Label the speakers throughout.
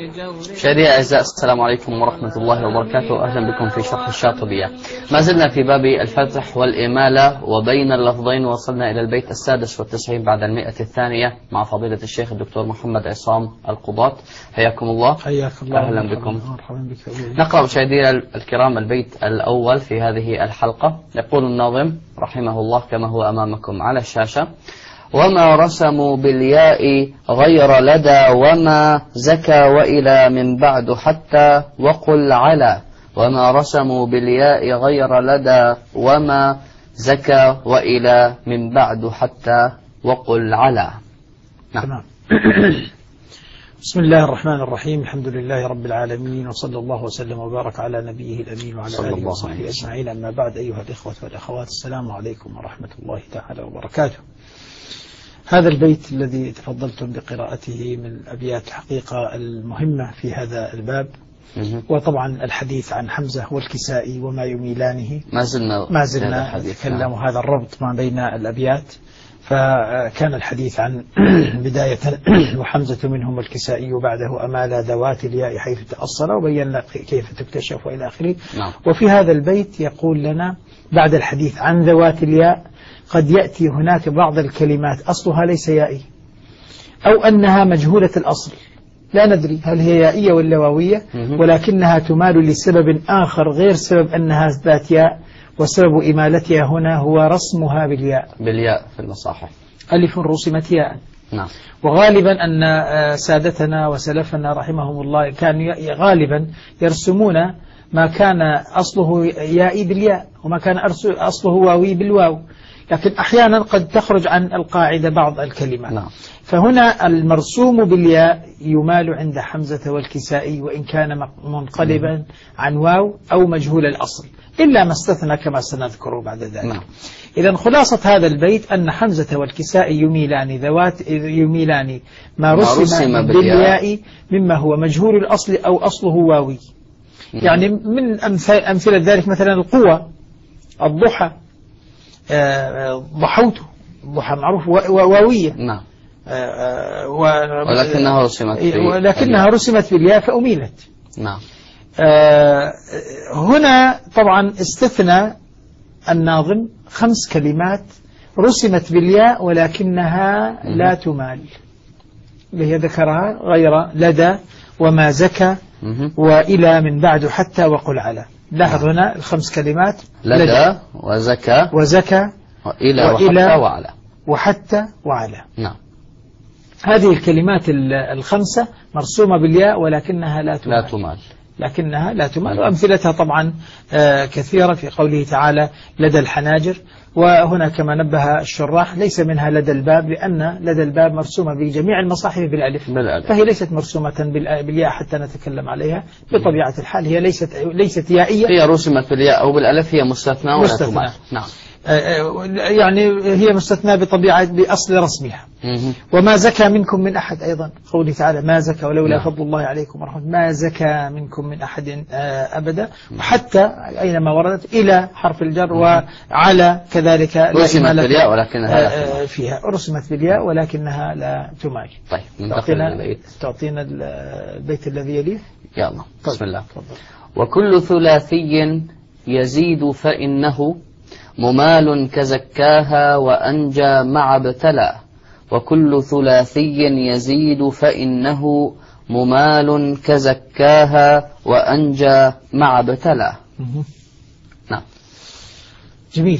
Speaker 1: مشاهدينا الأعزاء، السلام عليكم ورحمة الله وبركاته. أهلا بكم في شرح الشاطبية. ما زلنا في باب الفتح والإمالة، وبين اللفظين وصلنا إلى البيت 96 بعد 100 مع فضيلة الشيخ الدكتور محمد عصام القضاة. حياكم الله.
Speaker 2: حياك الله.
Speaker 1: أهلا بكم. نقرأ مشاهدينا الكرام البيت الأول في هذه الحلقة. يقول الناظم رحمه الله كما هو أمامكم على الشاشة: وما رسموا بالياء غير لدى وما زكى وإلى من بعد حتى وقل على. وما رسموا بالياء غير لدى وما زكى وإلى من بعد حتى وقل على.
Speaker 2: نعم. بسم الله الرحمن الرحيم. الحمد لله رب العالمين، وصلى الله وسلم وبارك على نبيه الأمين وعلى آله وصحبه أجمعين. أما بعد، أيها الإخوة والأخوات، السلام عليكم ورحمة الله تعالى وبركاته. هذا البيت الذي تفضلتم بقراءته من الأبيات الحقيقة المهمة في هذا الباب، وطبعا الحديث عن حمزة والكسائي وما يميلانه ما زلنا نتكلم. هذا الربط ما بين الأبيات، فكان الحديث عن بداية وحمزة منهم والكسائي وبعده أمال ذوات الياء حيث تأصل، وبينا كيف تكتشف وإلى آخره. وفي هذا البيت يقول لنا بعد الحديث عن ذوات الياء: قد يأتي هناك بعض الكلمات أصلها ليس يائي، أو أنها مجهولة الأصل، لا ندري هل هي يائية ولا واوية، ولكنها تمال لسبب آخر غير سبب أنها ذات ياء، وسبب إمالتها هنا هو رسمها بالياء
Speaker 1: في المصاحف.
Speaker 2: ألف رسمت ياء.
Speaker 1: نعم.
Speaker 2: وغالبا أن سادتنا وسلفنا رحمهم الله كانوا غالبا يرسمون ما كان أصله يائي بالياء، وما كان أصله واوي بالواو، لكن أحيانا قد تخرج عن القاعدة بعض الكلمات.
Speaker 1: نعم.
Speaker 2: فهنا المرسوم بالياء يمال عند حمزة والكسائي وإن كان منقلبا عن واو أو مجهول الأصل، إلا ما استثنى كما سنذكر بعد ذلك.
Speaker 1: نعم.
Speaker 2: إذن خلاصة هذا البيت أن حمزة والكسائي يميلان ما رسم بالياء مما هو مجهول الأصل أو أصله واوي. يعني من أمثلة ذلك مثلا القوة، الضحى، ضحوته، الضحى معروف واوية.
Speaker 1: نعم. ولكنها
Speaker 2: رسمت بالياء فأميلت.
Speaker 1: نعم.
Speaker 2: هنا طبعا استثنى الناظم 5 كلمات رسمت بالياء ولكنها لا تمال، اللي هي ذكرها غير لدى وما زكى وإلى من بعد حتى وقل على. لاحظ هنا ال5 كلمات:
Speaker 1: لدى وزكى وإلى
Speaker 2: وحتى وعلى.
Speaker 1: نعم.
Speaker 2: هذه الكلمات ال5 مرسومة بالياء ولكنها لا تمال. وأمثلتها طبعا كثيرة في قوله تعالى: لدى الحناجر. وهنا كما نبه الشراح ليس منها لدى الباب، لأن لدى الباب مرسومة بجميع المصاحف بالألف، فهي ليست مرسومة بالياء حتى نتكلم عليها. بطبيعة الحال هي ليست يائية،
Speaker 1: هي رسمت بالياء أو بالألف، هي مستثنى ولا تمال. نعم.
Speaker 2: يعني هي مستثنى بأصل رسمها. وما زكى منكم من أحد، أيضا قوله تعالى: ما زكى ولولا فضل الله عليكم ورحمة، ما زكى منكم من أحد أبدا. وحتى أينما وردت إلى حرف الجر، وعلى كذلك
Speaker 1: رسمت بالياء ولكنها
Speaker 2: فيها رسمت بالياء ولكنها لا تمال.
Speaker 1: طيب،
Speaker 2: تعطينا البيت الذي يليه.
Speaker 1: يلا. بسم الله. وكل ثلاثي يزيد فإنه ممال كزكاها وأنجى مع ابتلى. وكل ثلاثي يزيد فإنه ممال كزكاها وأنجى مع ابتلى. نعم.
Speaker 2: جميل.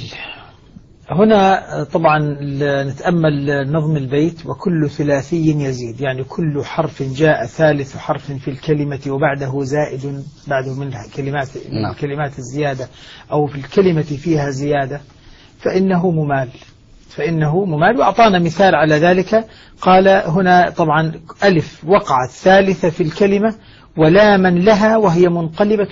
Speaker 2: هنا طبعا نتأمل نظم البيت: وكل ثلاثي يزيد، يعني كل حرف جاء ثالث حرف في الكلمة وبعده زائد، بعده من كلمات الزيادة أو في الكلمة فيها زيادة، فإنه ممال. وأعطانا مثال على ذلك. قال هنا طبعا ألف وقعت ثالثة في الكلمة ولا من لها وهي منقلبة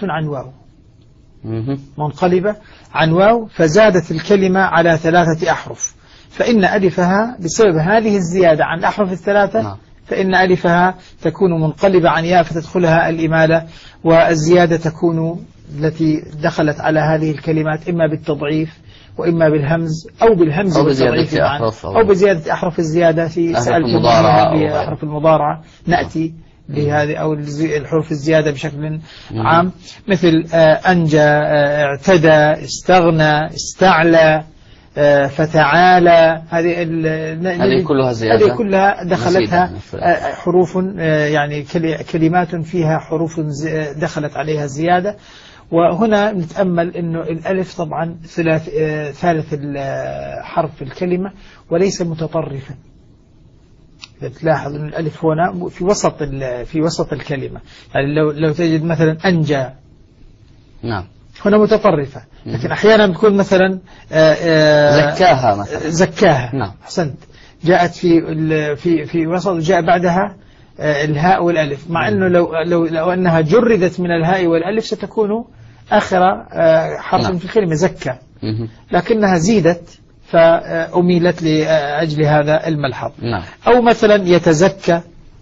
Speaker 2: عن واو، فزادت الكلمة على 3 أحرف، فإن ألفها بسبب هذه الزيادة عن الأحرف الثلاثة فإن ألفها تكون منقلبة عن ياء فتدخلها الإمالة، والزيادة تكون التي دخلت على هذه الكلمات إما بالتضعيف وإما بالهمز أو بالهمز أو بزيادة أحرف الزيادة في سألتم بأحرف المضارعة نأتي لهذه أو الحروف الزيادة بشكل عام، مثل أنجى، اعتدى، استغنى، استعلى، فتعالى.
Speaker 1: هذه كلها زيادة،
Speaker 2: هذه كلها دخلتها حروف، يعني كلمات فيها حروف دخلت عليها زيادة. وهنا نتأمل أنه الألف طبعا ثالث حرف الكلمة وليس متطرفا. تلاحظ أن الألف هنا في وسط الكلمة، يعني لو تجد مثلا أنجى،
Speaker 1: نعم،
Speaker 2: هنا متطرفة، لكن أحيانا بتكون مثلا
Speaker 1: زكاها مثلا،
Speaker 2: زكاها،
Speaker 1: نعم،
Speaker 2: أحسنت، جاءت في وسط، جاء بعدها الهاء والألف، مع أنه لو أنها جردت من الهاء والألف ستكون آخر حرف
Speaker 1: نعم.
Speaker 2: في الكلمة زكى، لكنها زيدت فأميلت لأجل هذا الملحظ.
Speaker 1: نعم.
Speaker 2: أو مثلا يتزكى،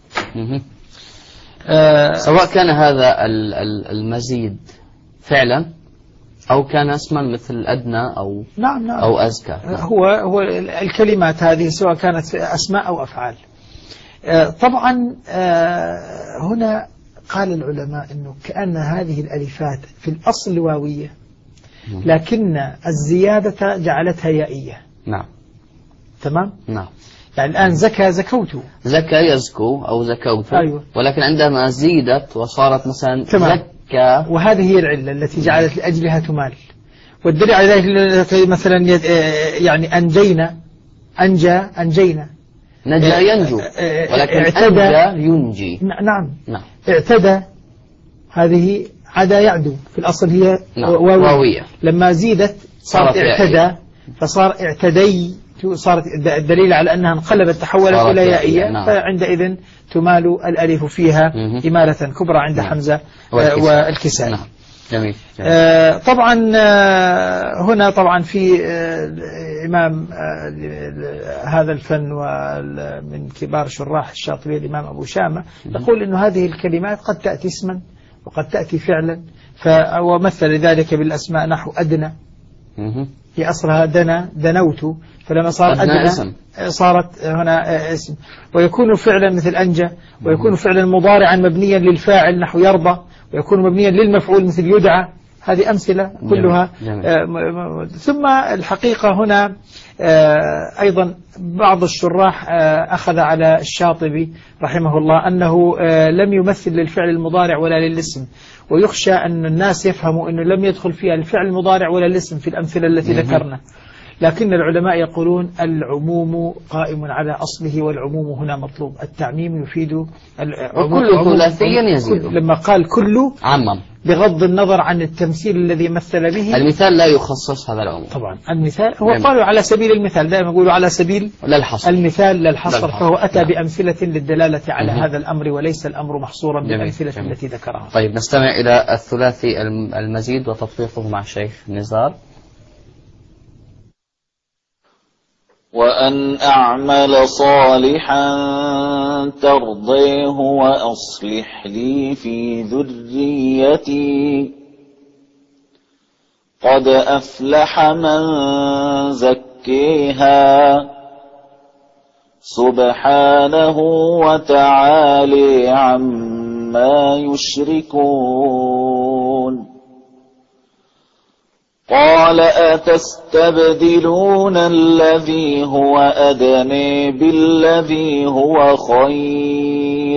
Speaker 1: سواء كان هذا المزيد فعلا أو كان اسما مثل أدنى أو
Speaker 2: نعم
Speaker 1: أو أزكى.
Speaker 2: هو الكلمات هذه سواء كانت أسماء أو أفعال. طبعا هنا قال العلماء أنه كأن هذه الألفات في الأصل واوية، لكن الزيادة جعلتها يائية.
Speaker 1: نعم،
Speaker 2: تمام.
Speaker 1: نعم.
Speaker 2: يعني الآن زكى، زكوت،
Speaker 1: زكى يزكو أو زكوت.
Speaker 2: أيوة.
Speaker 1: ولكن عندما زيدت وصارت مثلا
Speaker 2: تمام.
Speaker 1: زكى،
Speaker 2: وهذه هي العلة التي جعلت لأجلها تمال. والدليل على ذلك مثلا يعني أنجينا، أنجينا،
Speaker 1: نجا ينجو، ولكن أنجى ينجي.
Speaker 2: نعم. اعتدى، هذه عدا يعدو، في الأصل هي واوية، لما زيدت صارت اعتدى، فصار اعتدي، صارت الدليل على أنها انقلبت، تحولت إلى يائية. نعم. فعندئذ تمال الألف فيها إمالة كبرى عند حمزة والكسائي.
Speaker 1: نعم. جميل.
Speaker 2: طبعا هنا طبعا في إمام هذا الفن ومن كبار شراح الشاطبية الإمام أبو شامة يقول إنه هذه الكلمات قد تأتي اسما وقد تأتي فعلا، ومثل ذلك بالأسماء نحو أدنى، في أصلها دنوت، فلما صار أدنى صارت هنا اسم. ويكون فعلا مثل أنجى، ويكون فعلا مضارعا مبنيا للفاعل نحو يرضى، ويكون مبنيا للمفعول مثل يدعى. هذه أمثلة كلها. ثم الحقيقة هنا أيضا بعض الشراح أخذ على الشاطبي رحمه الله أنه لم يمثل للفعل المضارع ولا للاسم، ويخشى أن الناس يفهموا أنه لم يدخل فيها الفعل المضارع ولا الاسم في الأمثلة التي ذكرنا. لكن العلماء يقولون العموم قائم على أصله، والعموم هنا مطلوب. التعميم يفيد
Speaker 1: وكل ثلاثي يزيد.
Speaker 2: لما قال كله
Speaker 1: عمم،
Speaker 2: بغض النظر عن التمثيل الذي مثل به.
Speaker 1: المثال لا يخصص هذا العموم.
Speaker 2: طبعا المثال هو قالوا على سبيل المثال، دائما يقولوا على سبيل
Speaker 1: للحصر.
Speaker 2: المثال للحصر، فهو أتى بأمثلة للدلالة على هذا الأمر، وليس الأمر محصورا بالأمثلة التي ذكرها.
Speaker 1: طيب نستمع إلى الثلاثي المزيد وتطبيقه مع الشيخ نزار.
Speaker 3: وأن أعمل صالحا ترضيه وأصلح لي في ذريتي قد أفلح من زكيها سبحانه وتعالى عما يشركون. قال أتستبدلون الذي هو أدنى بالذي هو خير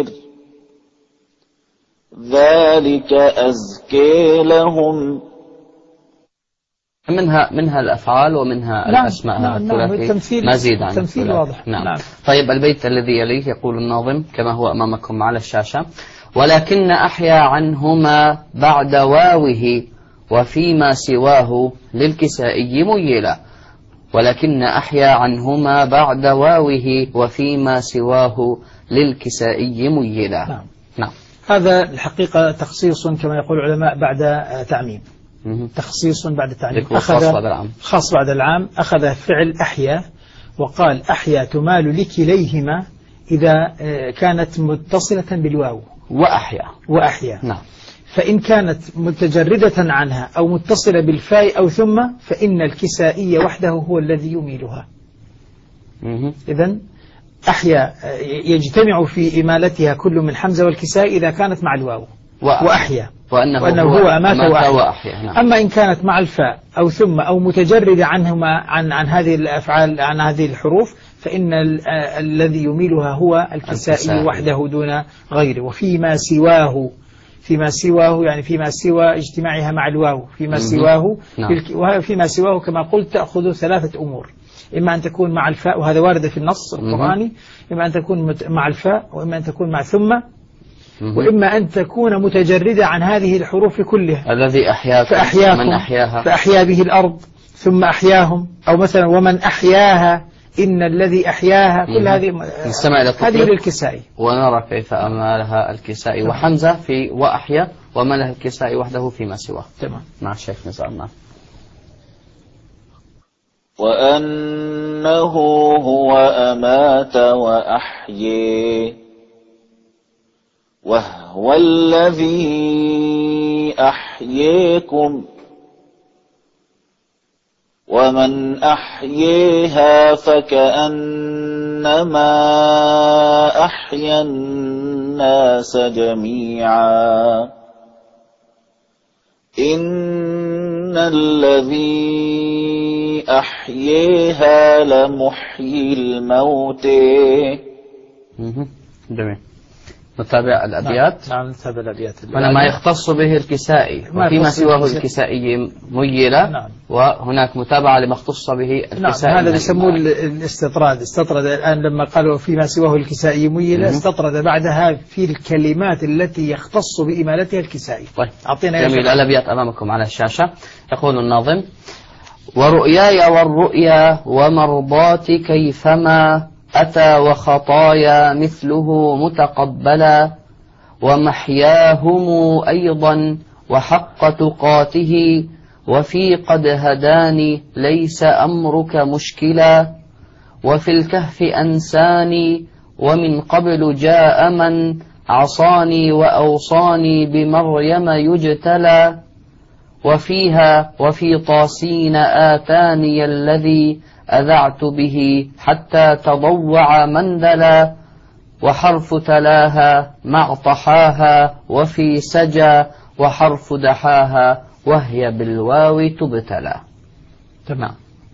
Speaker 3: ذلك أزكي لهم.
Speaker 1: منها الأفعال ومنها الأسماء.
Speaker 2: الثلاثي
Speaker 1: مزيد عن
Speaker 2: التمثيل واضح.
Speaker 1: نعم. طيب البيت الذي يليه يقول الناظم كما هو أمامكم على الشاشة: ولكن أحيا عنهما بعد واوه وفيما سواه للكسائي ميلا. ولكن أحيا عنهما بعد واوه وفيما سواه للكسائي ميلا.
Speaker 2: نعم. هذا الحقيقة تخصيص كما يقول العلماء بعد تعميم. تخصيص بعد تعميم. خاص بعد العام. أخذ فعل أحيا وقال أحيا تمال لكليهما إذا كانت متصلة بالواو وأحيا. نعم. فإن كانت متجردة عنها أو متصلة بالفاء أو ثم، فإن الكسائي وحده هو الذي يميلها. إذن أحيا يجتمع في إمالتها كل من حمزة والكساء إذا كانت مع الواو وأحيا، وأنه هو أمات وأحيا. نعم. أما إن كانت مع الفاء أو ثم أو متجردة عنهما عن هذه الأفعال عن هذه الحروف فإن الذي يميلها هو الكسائي وحده دون غيره. وفيما سواه، فيما سواه يعني فيما سوى اجتماعها مع الواو، فيما سواه. فيما سواه كما قلت تأخذ ثلاثة أمور، إما أن تكون مع الفاء وهذا وارد في النص القرآني، إما أن تكون مع الفاء، وإما أن تكون مع ثم، وإما أن تكون متجردة عن هذه الحروف كلها.
Speaker 1: الذي أحياكم من أحياها
Speaker 2: فأحيا به الأرض ثم أحياهم، أو مثلا ومن أحياها إن الذي أحياها. كل هذه للكسائي.
Speaker 1: ونرى كيف أمالها الكسائي وحمزة في وأحيا، ومالها الكسائي وحده فيما سواه.
Speaker 2: تمام.
Speaker 1: مع الشيخ نزار.
Speaker 3: وأنه هو أمات وأحيي وهو الذي أحييكم ومن أحييها فكأنما أحيا الناس جميعا إن الذي أحييها لمحيي الموت.
Speaker 1: جميل. نتابع الأبيات.
Speaker 2: نعم نتابع الأبيات.
Speaker 1: هنا ما يختص به الكسائي وفيما سواه الكسائي ميلة.
Speaker 2: نعم.
Speaker 1: وهناك متابعة لما اختص به الكسائي.
Speaker 2: نعم. هذا يسموه الاستطراد. استطرد الآن لما قالوا فيما سواه الكسائي ميلة استطرد بعدها في الكلمات التي يختص بإمالتها الكسائي.
Speaker 1: طيب. جميل. الأبيات أمامكم على الشاشة. يقول الناظم: ورؤياي والرؤيا ومرضاتي كيفما أتى وخطايا مثله متقبلا ومحياهم أيضا وحق تقاته وفي قد هداني ليس أمرك مشكلا وفي الكهف أنساني ومن قبل جاء من عصاني وأوصاني بمريم يجتلى وفيها وفي طاسين آتاني الذي أذعت به حتى تضوع مندلا وحرف تلاها مع طحاها وفي سجى وحرف دحاها وهي بالواو تبتلى.
Speaker 2: تمام.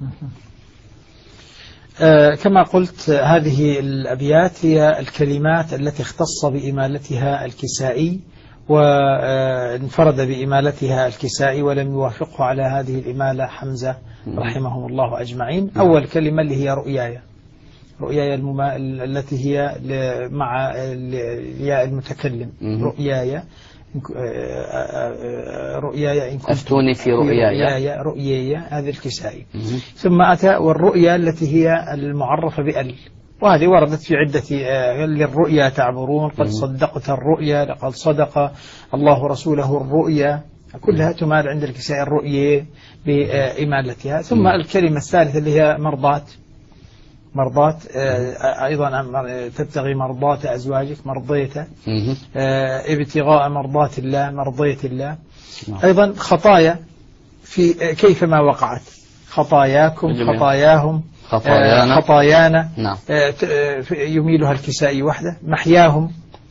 Speaker 2: كما قلت هذه الأبيات هي الكلمات التي اختص بإمالتها الكسائي وانفرد بإمالتها الكسائي ولم يوافقه على هذه الإمالة حمزة رحمهم الله أجمعين. أول كلمة اللي هي رؤياي، رؤياي التي هي مع الياء المتكلم. رؤياي رؤياي إن كنت
Speaker 1: أفتوني في رؤياي
Speaker 2: رؤياي هذه الكسائي. ثم أتى والرؤيا التي هي المعرفة بأل، وهذه وردت في عدة للرؤيا تعبرون قد صدقت الرؤيا لقد صدق الله رسوله الرؤيا، كلها تمال عند الكسائي الرؤيا بإمالتها. ثم الكلمة الثالثة اللي هي مرضات، مرضات أيضا تبتغي مرضات أزواجك مرضيت، ابتغاء مرضات الله مرضيت الله. أيضا خطايا في كيفما وقعت، خطاياكم خطاياهم خطايانا يميلها الكسائي وحده. محياهم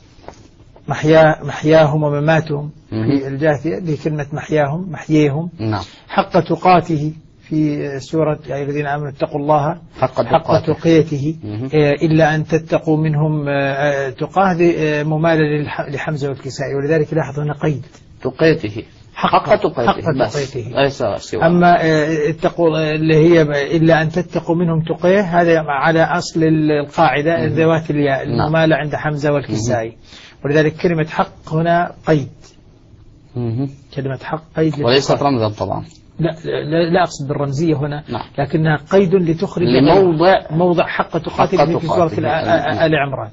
Speaker 2: محياهم ومماتهم في الجاثية لكلمة محياهم محييهم. حق تقاته في سورة يا الذين آمنوا اتقوا الله حق تقاته إلا أن تتقوا منهم تقاه ممالة لحمزة والكسائي، ولذلك لاحظ هنا قيد
Speaker 1: تقاته حق تقاته ليس سوى.
Speaker 2: أما اتقوا اللي هي إلا أن تتقوا منهم تقاه هذا على أصل القاعدة ذوات الياء الممالة عند حمزة والكسائي، ولذلك كلمة حق هنا قيد. كلمة حق قيد
Speaker 1: وليست رمزا طبعا.
Speaker 2: لا أقصد بالرمزية هنا، لكنها قيد لتخرج موضع حق تقاتل في سورة آل عمران.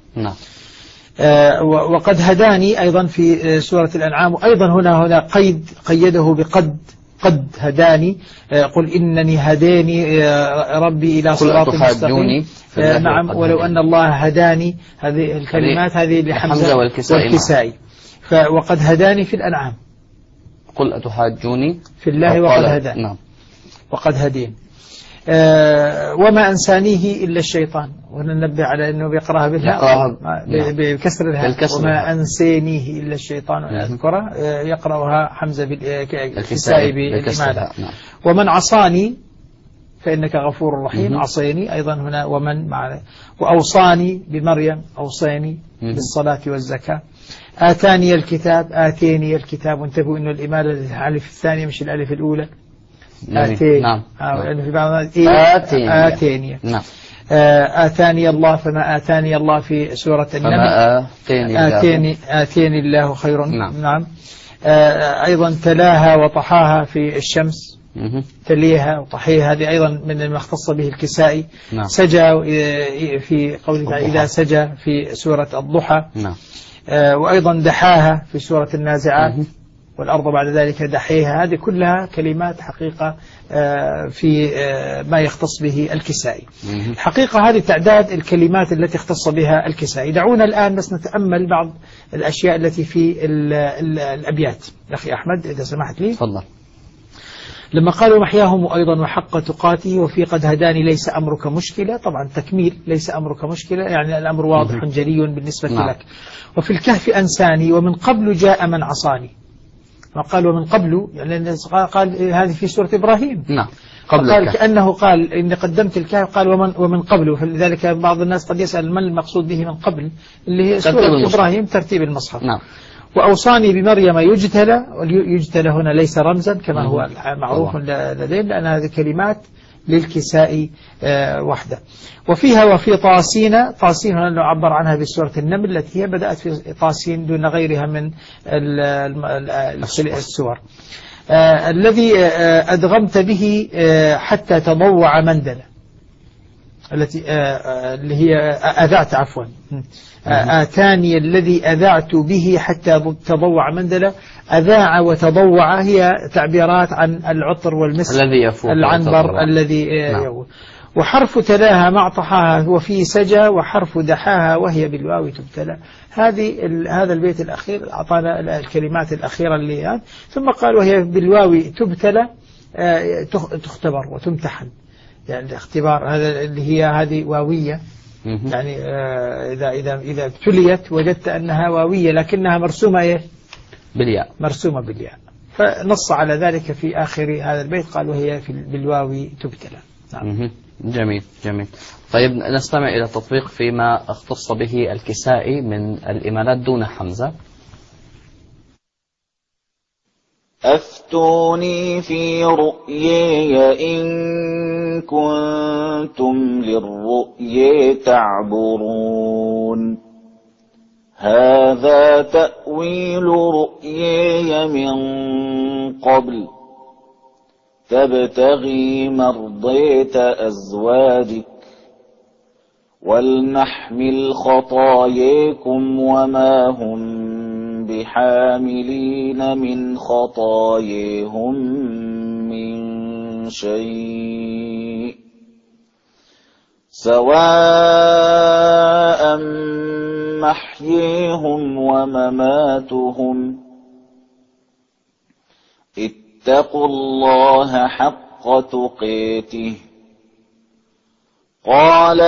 Speaker 2: وقد هداني أيضا في سورة الأنعام، أيضا هنا قيده بقد، قد هداني قل إنني هداني ربي إلى صراط مستقيم. نعم ولو أن الله هداني، هذه الكلمات هذه لحمزة والكسائي. وقد هداني في الأنعام
Speaker 1: قل أتحاجوني
Speaker 2: في الله وقد هداني. وقد هدين. وما أنسانيه إلا الشيطان، وننبه على أنه بيقرأها بالهاء بكسر الهاء، وما أنسانيه إلا الشيطان أن أذكره، يقرأها حمزة بالكسائي بالإمالة. ومن عصاني فإنك غفور رحيم، عصيني أيضا هنا ومن معنا. وأوصاني بمريم، أوصيني بالصلاة والزكاة. آتاني الكتاب، آتيني الكتاب، وانتبهوا أنه الإمالة الألف الثانية مش الألف الأولى. آتيني. نعم. لأنه في بعض آتيني. نعم. آتاني الله، فما آتاني الله في سورة النمل، آتيني الله خير. نعم. أيضا تلاها وطحاها في الشمس، تليها وطحيها، هذه أيضا من المختص به الكسائي. نعم. سجى في قوله إذا سجى في سورة الضحى. نعم. وأيضا دحاها في سورة النازعات، والأرض بعد ذلك دحيها. هذه كلها كلمات حقيقة في ما يختص به الكسائي. الحقيقة هذه تعداد الكلمات التي اختص بها الكسائي. دعونا الآن بس نتأمل بعض الأشياء التي في الأبيات. أخي أحمد إذا سمحت لي.
Speaker 1: تفضل.
Speaker 2: لما قالوا محياهم أيضا وحق تقاته وفي قد هداني ليس أمرك مشكلة، طبعا تكميل ليس أمرك مشكلة، يعني الأمر واضح جلي بالنسبة لك. وفي الكهف أنساني ومن قبل جاء من عصاني. قال ومن قبل، يعني قال هذه في سورة إبراهيم. نعم. قال كأنه قال إن قدمت الكهف، قال ومن قبل، فلذلك بعض الناس قد يسأل ما المقصود به من قبل، اللي هي سورة إبراهيم ترتيب المصحف. نعم. وأوصاني بمريم يجتلى، واليجتلى هنا ليس رمزا كما هو معروف لدينا، لأن هذه كلمات للكساء وحده. وفيها وفي طاسين، طاسين هنا نعبر عنها بسورة النمل التي هي بدأت في طاسين دون غيرها من السور. الذي أدغمت به حتى تضوع مندلة، التي اللي هي أذعت عفوا. آتاني الذي أذعت به حتى تضوع مندلة. أذاع وتضوع هي تعبيرات عن العطر والمسك الذي يفوح، العنبر الذي يفوح. وحرف تلاها مع طحاها وفي سجى، وحرف دحاها وهي بالواو تبتلى. هذا البيت الأخير أعطانا الكلمات الأخيرة اللي ثم قال وهي بالواو تبتلى، تختبر وتمتحن، يعني الاختبار هذا اللي هي هذه واوية، يعني إذا ابتليت وجدت أنها واوية لكنها مرسومة إيه؟ بالياء، مرسومة بالياء. فنص على ذلك في آخر هذا البيت قال وهي بالواو تبتلى. نعم.
Speaker 1: جميل جميل. طيب نستمع إلى التطبيق فيما اختص به الكسائي من الإمالات دون حمزة.
Speaker 3: أفتوني في رؤياي إن كنتم للرؤيا تعبرون. هذا تأويل رؤياي من قبل تبتغي مرضية أزواجك ولنحمل خطاياكم وما هم بحاملين من خطاياهم من شيء سواء محييهم ومماتهم اتقوا الله حق تقاته. قال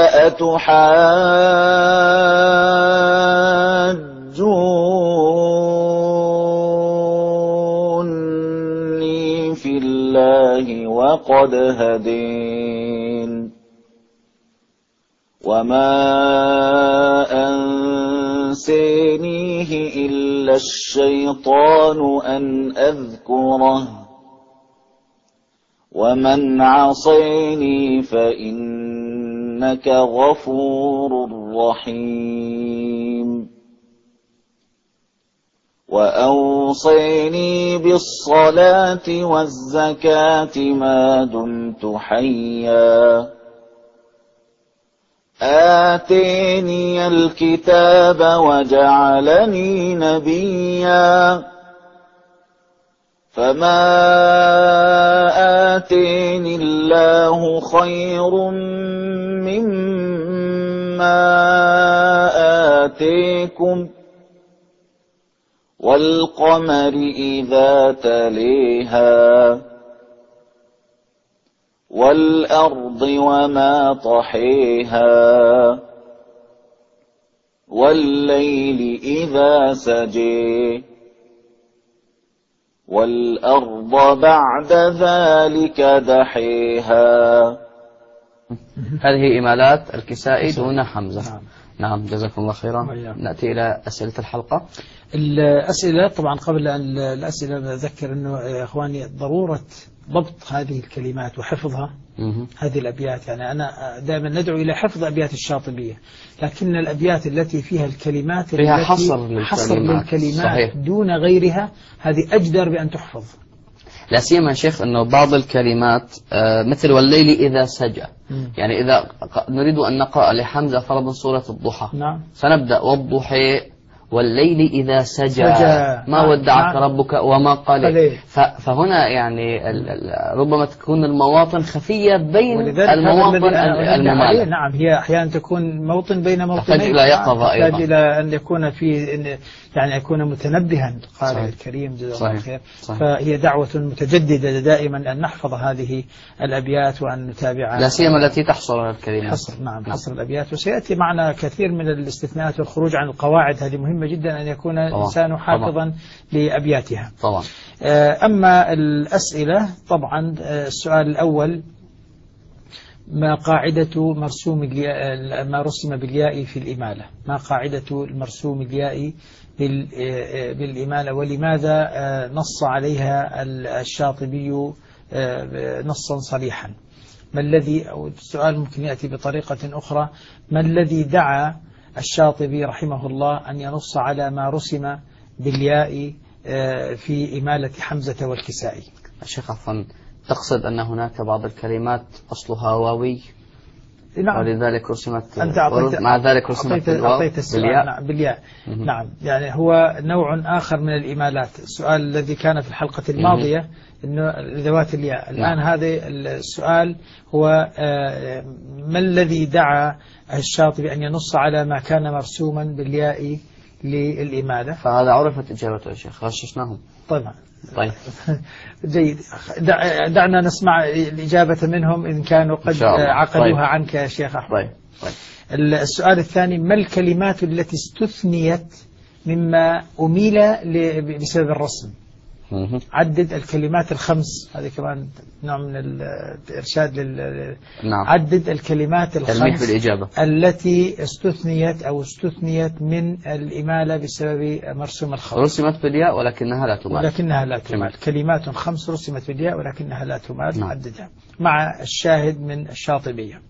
Speaker 3: أتحاجوني في الله وقد هدين وما أنسانيه إلا الشيطان أن أذكره ومن عصيني فإنك غفور رحيم. وأوصيني بالصلاة والزكاة ما دمت حيا. آتيني الكتاب وجعلني نبيا. فما آتيني الله خير مما آتيكم والقمر إذا تليها والأرض وما طحيها والليل إذا سجي والأرض بعد ذلك دحيها.
Speaker 1: هذه إمالات الكسائي دون حمزة. نعم جزاكم الله خيرا. نأتي إلى أسئلة الحلقة.
Speaker 2: الأسئلة طبعا قبل الأسئلة بذكر أنه يا إخواني ضرورة ضبط هذه الكلمات وحفظها. هذه الأبيات يعني أنا دائما ندعو إلى حفظ أبيات الشاطبية، لكن الأبيات التي فيها الكلمات
Speaker 1: فيها
Speaker 2: التي حصر للكلمات دون غيرها هذه أجدر بأن تحفظ.
Speaker 1: لا سيما شيخ أنه بعض الكلمات مثل والليل إذا سجى، يعني إذا نريد أن نقرأ لحمزة فرضا سورة الضحى،
Speaker 2: نعم.
Speaker 1: سنبدأ والضحى والليل إذا سجى ما ودعك ربك وما قال. فهنا يعني ربما تكون المواطن خفية بين المواطن الممالة.
Speaker 2: نعم هي أحيانا تكون موطن بين موطنين،
Speaker 1: تحتاج إلى يقظة أيضا،
Speaker 2: تحتاج إلى أن يكون يعني يكون متنبها القارئ الكريم جزاه الله خير. فهي دعوة متجددة دائما أن نحفظ هذه الأبيات وأن نتابعها،
Speaker 1: لا سيما التي تحصر الكلمات.
Speaker 2: حصر الأبيات. وسيأتي معنا كثير من الاستثناءات والخروج عن القواعد، هذه مهمة جدا أن يكون الإنسان حافظا لأبياتها.
Speaker 1: طبعا.
Speaker 2: أما الأسئلة طبعا السؤال الأول: ما قاعدة مرسوم ما رسم بالياء في الإمالة؟ ما قاعدة المرسوم الياء بالإمالة، ولماذا نص عليها الشاطبي نصا صريحا؟ ما الذي، أو السؤال ممكن يأتي بطريقة أخرى: ما الذي دعا الشاطبي رحمه الله أن ينص على ما رسم بالياء في إمالة حمزة والكسائي؟
Speaker 1: الشيخ عفوا، تقصد أن هناك بعض الكلمات أصلها واوي؟
Speaker 2: نعم.
Speaker 1: ولذلك رسمت
Speaker 2: أنت
Speaker 1: مع ذلك رسمت
Speaker 2: بالياء. نعم بالياء. نعم يعني هو نوع آخر من الإمالات. السؤال الذي كان في الحلقة الماضية إنه ذوات الياء. الآن هذا السؤال هو ما الذي دعا الشاطبي أن ينص على ما كان مرسوما بالياء للإمالة؟
Speaker 1: فهذا عرفت إجابته يا شيخ، غششناهم.
Speaker 2: طبعا.
Speaker 1: طيب
Speaker 2: جيد، دعنا نسمع الإجابة منهم إن كانوا قد عقدوها عنك يا شيخ أحمد.
Speaker 1: طيب.
Speaker 2: السؤال الثاني: ما الكلمات التي استثنيت مما أميل بسبب الرسم؟ عدد الكلمات الخمس، هذه كمان نوع من الإرشاد
Speaker 1: نعم.
Speaker 2: عدد الكلمات الخمس
Speaker 1: بالإجابة
Speaker 2: التي استثنيت من الإمالة بسبب مرسوم الخط.
Speaker 1: رسمت بالياء ولكنها لا تمال.
Speaker 2: كلمات 5 رسمت بالياء ولكنها لا تمال. عددها مع الشاهد من الشاطبية.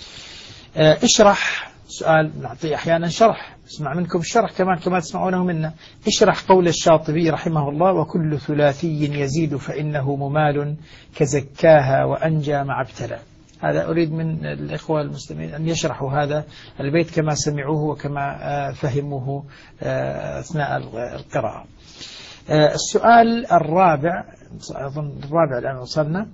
Speaker 2: اشرح. سؤال نعطي أحيانا شرح، اسمع منكم الشرح كما تسمعونه منا. اشرح قول الشاطبي رحمه الله: وكل ثلاثي يزيد فإنه ممال كزكاها وأنجى مع ابتلى. هذا أريد من الإخوة المسلمين أن يشرحوا هذا البيت كما سمعوه وكما فهموه أثناء القراءة. السؤال الرابع، أظن الرابع الآن وصلنا.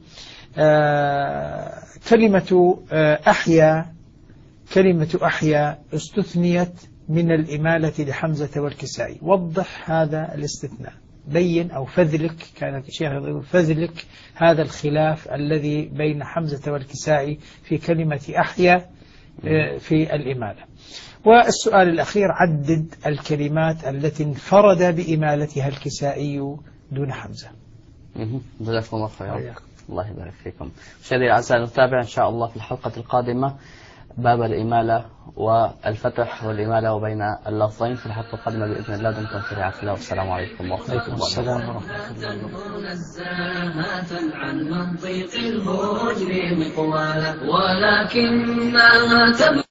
Speaker 2: كلمة أحيا استثنيت من الإمالة لحمزة والكسائي. وضح هذا الاستثناء، بين أو فذلك، كانت الشيخ يقول فذلك هذا الخلاف الذي بين حمزة والكسائي في كلمة أحيا في الإمالة. والسؤال الأخير: عدد الكلمات التي انفرد بإمالتها الكسائي دون حمزة.
Speaker 1: جزاكم الله خيرا. الله يبارك فيكم. مشاهدينا الأعزاء، نتابع إن شاء الله في الحلقة القادمة باب الإمالة والفتح والإمالة وبين اللفظين في الحلقة القادمة بإذن الله. دمتم في رعاية الله، والسلام عليكم ورحمة الله
Speaker 4: وبركاته. نزاهة عن منطق الهجر مقوالة، ولكنها